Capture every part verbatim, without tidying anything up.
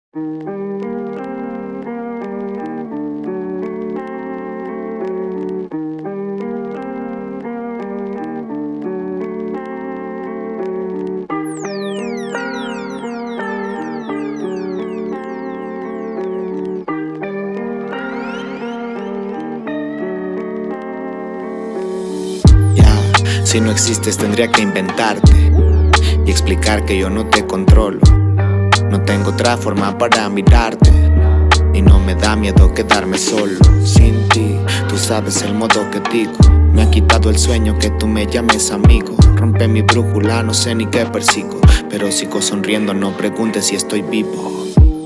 Si no existes tendría que inventarte y explicar que yo no te controlo. No tengo otra forma para mirarte y no me da miedo quedarme solo sin ti. Tú sabes el modo que digo, me ha quitado el sueño que tú me llames amigo. Rompe mi brújula, no sé ni qué persigo, pero sigo sonriendo, no preguntes si estoy vivo.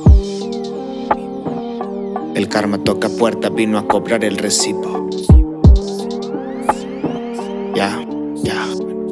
El karma toca puerta, vino a cobrar el recibo. Ya, ya.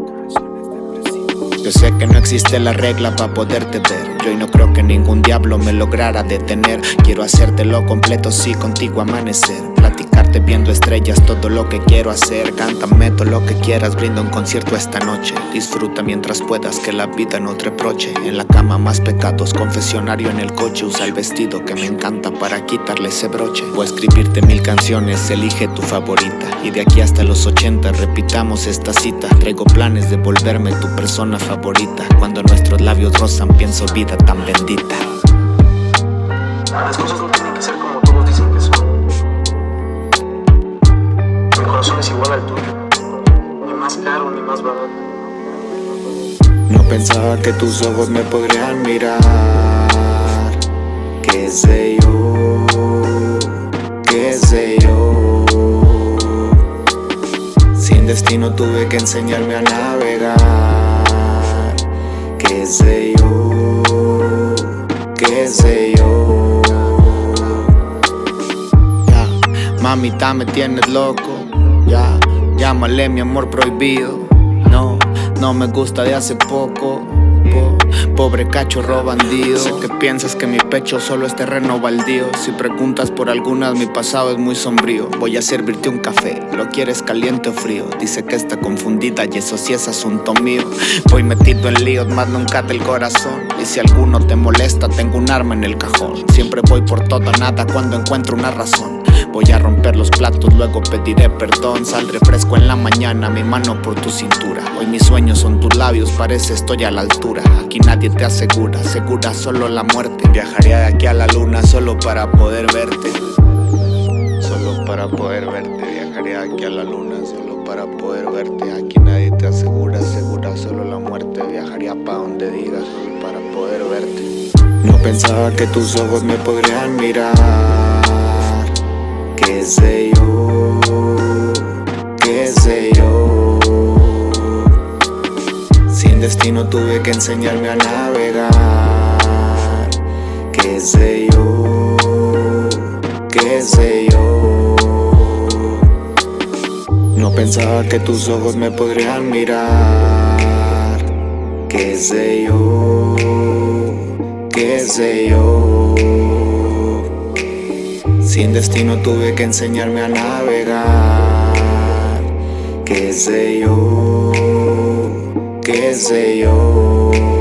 Yo sé que no existe la regla para poderte ver. Yo hoy no creo que ningún diablo me lograra detener. Quiero hacértelo completo, sí, contigo amanecer. Platicarte viendo estrellas, todo lo que quiero hacer. Cántame todo lo que quieras, brinda un concierto esta noche. Disfruta mientras puedas, que la vida no te reproche. En la cama más pecados, confesionario en el coche. Usa el vestido que me encanta para quitarle ese broche. Voy a escribirte mil canciones, elige tu favorita. Y de aquí hasta los ochenta repitamos esta cita. Traigo planes de volverme tu persona favorita. Cuando nuestros labios rozan pienso vida tan bendita. Las cosas no tienen que ser como todos dicen que son. Mi corazón es igual al tuyo, ni más caro ni más barato. No pensaba que tus ojos me podrían mirar. Qué sé yo, qué sé yo. Sin destino tuve que enseñarme a navegar. Qué sé yo, qué sé yo. Ya, mamita me tienes loco. Ya, llámale mi amor prohibido. No, no me gusta de hace poco. Po, pobre cachorro bandido. Sé que piensas que mi pecho solo es terreno baldío. Si preguntas por algunas, mi pasado es muy sombrío. Voy a servirte un café, ¿lo quieres caliente o frío? Dice que está confundida y eso sí es asunto mío. Voy metido en líos, más nunca del corazón. Y si alguno te molesta, tengo un arma en el cajón. Siempre voy por todo nada cuando encuentro una razón. Voy a romper los platos, luego pediré perdón. Saldré fresco en la mañana, mi mano por tu cintura. Hoy mis sueños son tus labios, parece estoy a la altura. Aquí nadie te asegura, segura solo la muerte. Viajaría de aquí a la luna solo para poder verte. Solo para poder verte. Viajaría de aquí a la luna solo para poder verte. Aquí nadie te asegura, segura solo la muerte. Viajaría pa' donde digas solo para poder verte. No pensaba que tus ojos me podrían mirar. Qué sé yo, qué sé yo. Sin destino tuve que enseñarme a navegar. Qué sé yo, qué sé yo. No pensaba que tus ojos me podrían mirar. Qué sé yo, qué sé yo. Sin destino tuve que enseñarme a navegar. Qué sé yo, qué sé yo.